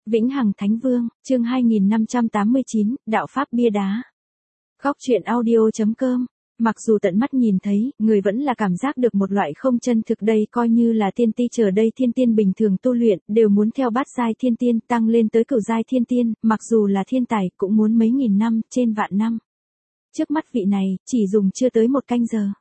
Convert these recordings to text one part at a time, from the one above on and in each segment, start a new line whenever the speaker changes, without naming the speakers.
Vĩnh Hằng Thánh Vương, chương 2589, Đạo Pháp Bia Đá. Góc truyện audio.com. Mặc dù tận mắt nhìn thấy, người vẫn là cảm giác được một loại không chân thực đây, coi như là tiên ti chờ đây thiên tiên bình thường tu luyện, đều muốn theo bát giai thiên tiên tăng lên tới cửu giai thiên tiên, mặc dù là thiên tài cũng muốn mấy nghìn năm, trên vạn năm. Trước mắt vị này, chỉ dùng chưa tới một canh giờ.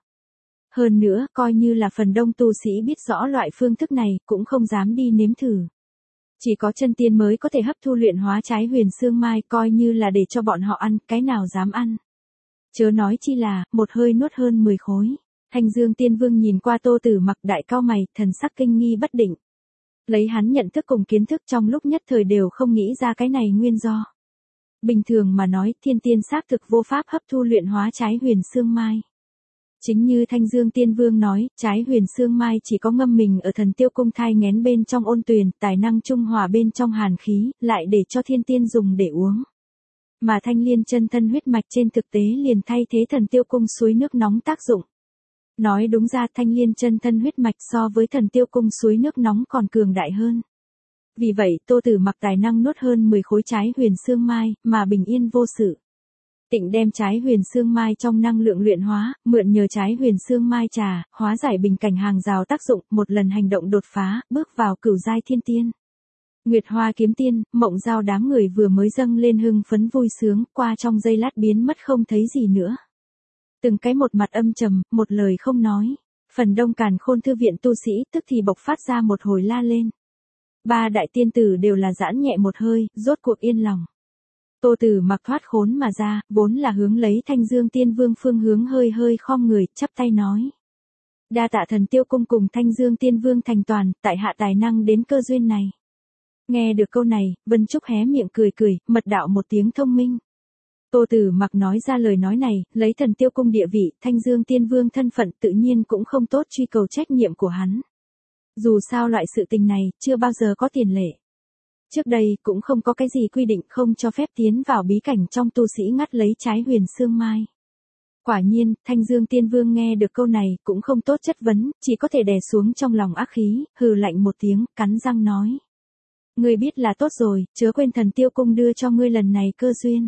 Hơn nữa, coi như là phần đông tu sĩ biết rõ loại phương thức này, cũng không dám đi nếm thử. Chỉ có chân tiên mới có thể hấp thu luyện hóa trái huyền xương mai, coi như là để cho bọn họ ăn, cái nào dám ăn. Chớ nói chi là, một hơi nuốt hơn 10 khối. Thanh Dương Tiên Vương nhìn qua Tô Tử Mặc đại cao mày, thần sắc kinh nghi bất định. Lấy hắn nhận thức cùng kiến thức trong lúc nhất thời đều không nghĩ ra cái này nguyên do. Bình thường mà nói, thiên tiên xác thực vô pháp hấp thu luyện hóa trái huyền xương mai. Chính như Thanh Dương Tiên Vương nói, trái huyền xương mai chỉ có ngâm mình ở thần tiêu cung thai nghén bên trong ôn tuyền, tài năng trung hòa bên trong hàn khí, lại để cho thiên tiên dùng để uống. Mà thanh liên chân thân huyết mạch trên thực tế liền thay thế thần tiêu cung suối nước nóng tác dụng. Nói đúng ra thanh liên chân thân huyết mạch so với thần tiêu cung suối nước nóng còn cường đại hơn. Vì vậy Tô Tử Mặc tài năng nuốt hơn 10 khối trái huyền xương mai, mà bình yên vô sự. Tịnh đem trái huyền xương mai trong năng lượng luyện hóa, mượn nhờ trái huyền xương mai trà, hóa giải bình cảnh hàng rào tác dụng, một lần hành động đột phá, bước vào cửu giai thiên tiên. Nguyệt Hoa kiếm tiên, Mộng Giao đám người vừa mới dâng lên hưng phấn vui sướng, qua trong giây lát biến mất không thấy gì nữa. Từng cái một mặt âm trầm, một lời không nói. Phần đông Càn Khôn thư viện tu sĩ tức thì bộc phát ra một hồi la lên. Ba đại tiên tử đều là giãn nhẹ một hơi, rốt cuộc yên lòng. Tô Tử Mặc thoát khốn mà ra, vốn là hướng lấy Thanh Dương Tiên Vương phương hướng hơi hơi khom người, chắp tay nói. Đa tạ thần tiêu cung cùng Thanh Dương Tiên Vương thành toàn, tại hạ tài năng đến cơ duyên này. Nghe được câu này, Vân Trúc hé miệng cười cười, mật đạo một tiếng thông minh. Tô Tử Mặc nói ra lời nói này, lấy thần tiêu cung địa vị, Thanh Dương Tiên Vương thân phận tự nhiên cũng không tốt truy cầu trách nhiệm của hắn. Dù sao loại sự tình này, chưa bao giờ có tiền lệ. Trước đây, cũng không có cái gì quy định không cho phép tiến vào bí cảnh trong tu sĩ ngắt lấy trái huyền xương mai. Quả nhiên, Thanh Dương Tiên Vương nghe được câu này, cũng không tốt chất vấn, chỉ có thể đè xuống trong lòng ác khí, hừ lạnh một tiếng, cắn răng nói. Ngươi biết là tốt rồi, chớ quên thần tiêu cung đưa cho ngươi lần này cơ duyên.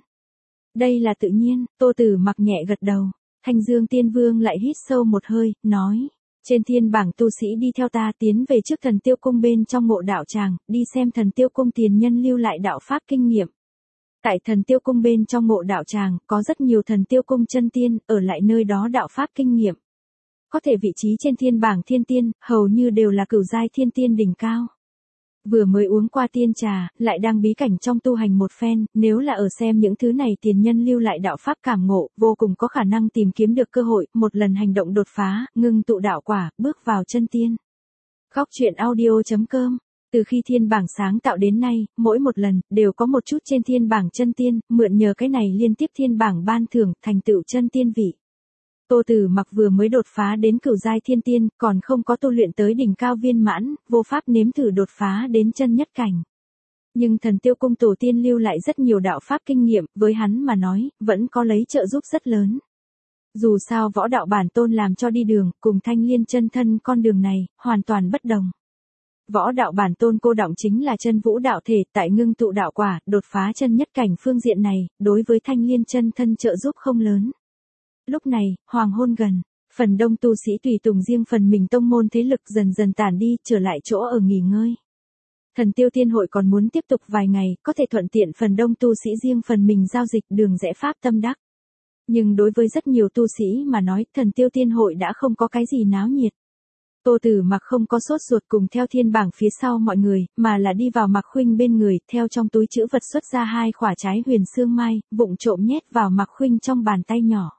Đây là tự nhiên, Tô Tử Mặc nhẹ gật đầu. Thanh Dương Tiên Vương lại hít sâu một hơi, nói. Trên thiên bảng tu sĩ đi theo ta tiến về trước thần tiêu cung bên trong mộ đạo tràng, đi xem thần tiêu cung tiền nhân lưu lại đạo pháp kinh nghiệm. Tại thần tiêu cung bên trong mộ đạo tràng, có rất nhiều thần tiêu cung chân tiên, ở lại nơi đó đạo pháp kinh nghiệm. Có thể vị trí trên thiên bảng thiên tiên, hầu như đều là cửu giai thiên tiên đỉnh cao. Vừa mới uống qua tiên trà, lại đang bí cảnh trong tu hành một phen, nếu là ở xem những thứ này tiền nhân lưu lại đạo pháp cảm ngộ, vô cùng có khả năng tìm kiếm được cơ hội, một lần hành động đột phá, ngưng tụ đạo quả, bước vào chân tiên. Góc truyện audio.com. Từ khi thiên bảng sáng tạo đến nay, mỗi một lần, đều có một chút trên thiên bảng chân tiên, mượn nhờ cái này liên tiếp thiên bảng ban thưởng, thành tựu chân tiên vị. Tô Tử Mặc vừa mới đột phá đến cửu giai thiên tiên, còn không có tu luyện tới đỉnh cao viên mãn, vô pháp nếm thử đột phá đến chân nhất cảnh. Nhưng thần tiêu cung tổ tiên lưu lại rất nhiều đạo pháp kinh nghiệm, với hắn mà nói, vẫn có lấy trợ giúp rất lớn. Dù sao võ đạo bản tôn làm cho đi đường, cùng thanh liên chân thân con đường này, hoàn toàn bất đồng. Võ đạo bản tôn cô đọng chính là chân vũ đạo thể, tại ngưng tụ đạo quả, đột phá chân nhất cảnh phương diện này, đối với thanh liên chân thân trợ giúp không lớn. Lúc này, hoàng hôn gần, phần đông tu sĩ tùy tùng riêng phần mình tông môn thế lực dần dần tản đi, trở lại chỗ ở nghỉ ngơi. Thần tiêu tiên hội còn muốn tiếp tục vài ngày, có thể thuận tiện phần đông tu sĩ riêng phần mình giao dịch đường rẽ pháp tâm đắc. Nhưng đối với rất nhiều tu sĩ mà nói, thần tiêu tiên hội đã không có cái gì náo nhiệt. Tô Tử Mặc không có sốt ruột cùng theo thiên bảng phía sau mọi người, mà là đi vào Mạc Khuynh bên người, theo trong túi trữ vật xuất ra 2 quả trái huyền xương mai, vụng trộm nhét vào Mạc Khuynh trong bàn tay nhỏ.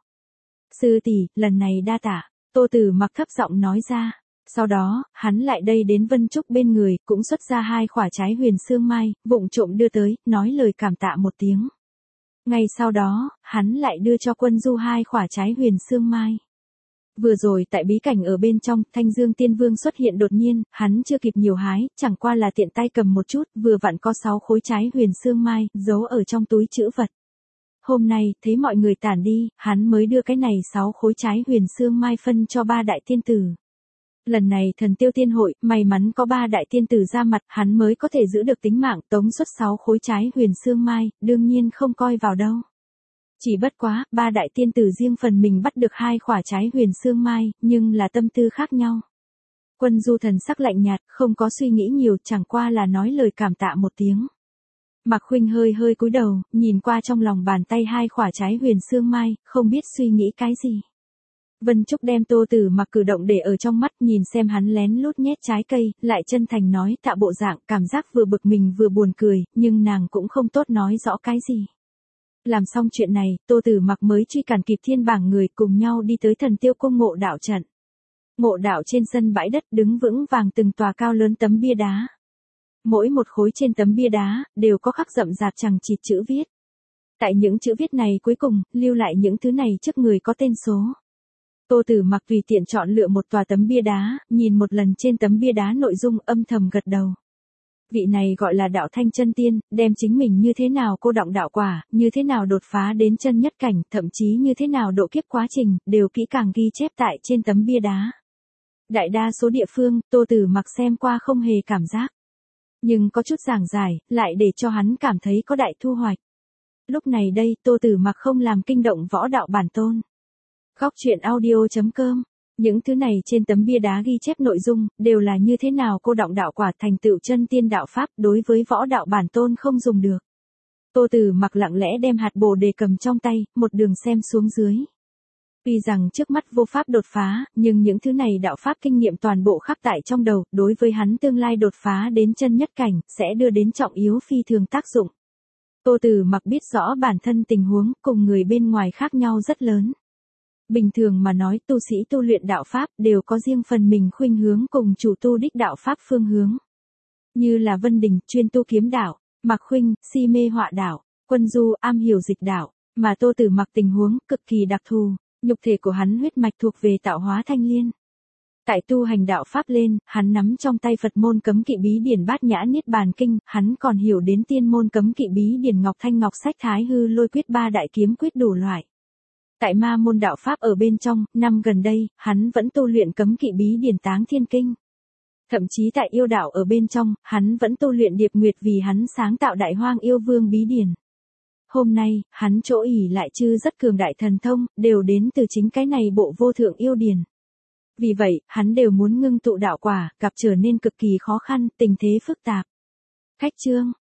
Sư tỷ, lần này đa tạ, Tô Tử Mặc thấp giọng nói ra. Sau đó, hắn lại đây đến Vân Trúc bên người, cũng xuất ra 2 quả trái huyền xương mai, vụng trộm đưa tới, nói lời cảm tạ một tiếng. Ngay sau đó, hắn lại đưa cho Quân Du 2 quả trái huyền xương mai. Vừa rồi tại bí cảnh ở bên trong, Thanh Dương Tiên Vương xuất hiện đột nhiên, hắn chưa kịp nhiều hái, chẳng qua là tiện tay cầm một chút, vừa vặn có 6 khối trái huyền xương mai, giấu ở trong túi trữ vật. Hôm nay, thấy mọi người tản đi, hắn mới đưa cái này 6 khối trái huyền xương mai phân cho 3 đại tiên tử. Lần này thần tiêu tiên hội, may mắn có 3 đại tiên tử ra mặt, hắn mới có thể giữ được tính mạng, tống xuất 6 khối trái huyền xương mai, đương nhiên không coi vào đâu. Chỉ bất quá, 3 đại tiên tử riêng phần mình bắt được 2 khỏa trái huyền xương mai, nhưng là tâm tư khác nhau. Quân Du thần sắc lạnh nhạt, không có suy nghĩ nhiều, chẳng qua là nói lời cảm tạ một tiếng. Mạc Khuynh hơi hơi cúi đầu, nhìn qua trong lòng bàn tay 2 khỏa trái huyền xương mai, không biết suy nghĩ cái gì. Vân Trúc đem Tô Tử Mặc cử động để ở trong mắt, nhìn xem hắn lén lút nhét trái cây, lại chân thành nói tạ bộ dạng, cảm giác vừa bực mình vừa buồn cười, nhưng nàng cũng không tốt nói rõ cái gì. Làm xong chuyện này, Tô Tử Mặc mới truy cản kịp thiên bảng người, cùng nhau đi tới Thần Tiêu Cung ngộ đạo trận. Ngộ đạo trên sân bãi đất đứng vững vàng từng tòa cao lớn tấm bia đá. Mỗi một khối trên tấm bia đá, đều có khắc rậm rạp chằng chịt chữ viết. Tại những chữ viết này cuối cùng, lưu lại những thứ này trước người có tên số. Tô Tử Mặc tùy tiện chọn lựa một tòa tấm bia đá, nhìn một lần trên tấm bia đá nội dung, âm thầm gật đầu. Vị này gọi là đạo thanh chân tiên, đem chính mình như thế nào cô đọng đạo quả, như thế nào đột phá đến chân nhất cảnh, thậm chí như thế nào độ kiếp quá trình, đều kỹ càng ghi chép tại trên tấm bia đá. Đại đa số địa phương, Tô Tử Mặc xem qua không hề cảm giác. Nhưng có chút giảng giải, lại để cho hắn cảm thấy có đại thu hoạch. Lúc này đây, Tô Tử Mặc không làm kinh động võ đạo bản tôn. Góc truyện audio.com. Những thứ này trên tấm bia đá ghi chép nội dung, đều là như thế nào cô đọng đạo quả thành tựu chân tiên đạo pháp, đối với võ đạo bản tôn không dùng được. Tô Tử Mặc lặng lẽ đem hạt bồ đề cầm trong tay, một đường xem xuống dưới. Tuy rằng trước mắt vô pháp đột phá, nhưng những thứ này đạo pháp kinh nghiệm toàn bộ khắc tại trong đầu, đối với hắn tương lai đột phá đến chân nhất cảnh, sẽ đưa đến trọng yếu phi thường tác dụng. Tô Tử Mặc biết rõ bản thân tình huống, cùng người bên ngoài khác nhau rất lớn. Bình thường mà nói, tu sĩ tu luyện đạo pháp đều có riêng phần mình khuynh hướng cùng chủ tu đích đạo pháp phương hướng. Như là Vân Đình, chuyên tu kiếm đạo, Mạc Khuynh, si mê họa đạo, Quân Du, am hiểu dịch đạo, mà Tô Tử Mặc tình huống cực kỳ đặc thù, nhục thể của hắn huyết mạch thuộc về tạo hóa thanh liên. Tại tu hành đạo pháp lên, hắn nắm trong tay Phật môn cấm kỵ bí điển Bát Nhã Niết Bàn Kinh, hắn còn hiểu đến tiên môn cấm kỵ bí điển Ngọc Thanh Ngọc Sách Thái Hư Lôi Quyết ba đại kiếm quyết đủ loại. Tại ma môn đạo pháp ở bên trong, năm gần đây, hắn vẫn tu luyện cấm kỵ bí điển Táng Thiên Kinh. Thậm chí tại yêu đạo ở bên trong, hắn vẫn tu luyện Điệp Nguyệt vì hắn sáng tạo Đại Hoang Yêu Vương bí điển. Hôm nay, hắn chỗ ỷ lại chư rất cường đại thần thông, đều đến từ chính cái này bộ vô thượng yêu điển. Vì vậy, hắn đều muốn ngưng tụ đạo quả, gặp trở nên cực kỳ khó khăn, tình thế phức tạp. Khách chương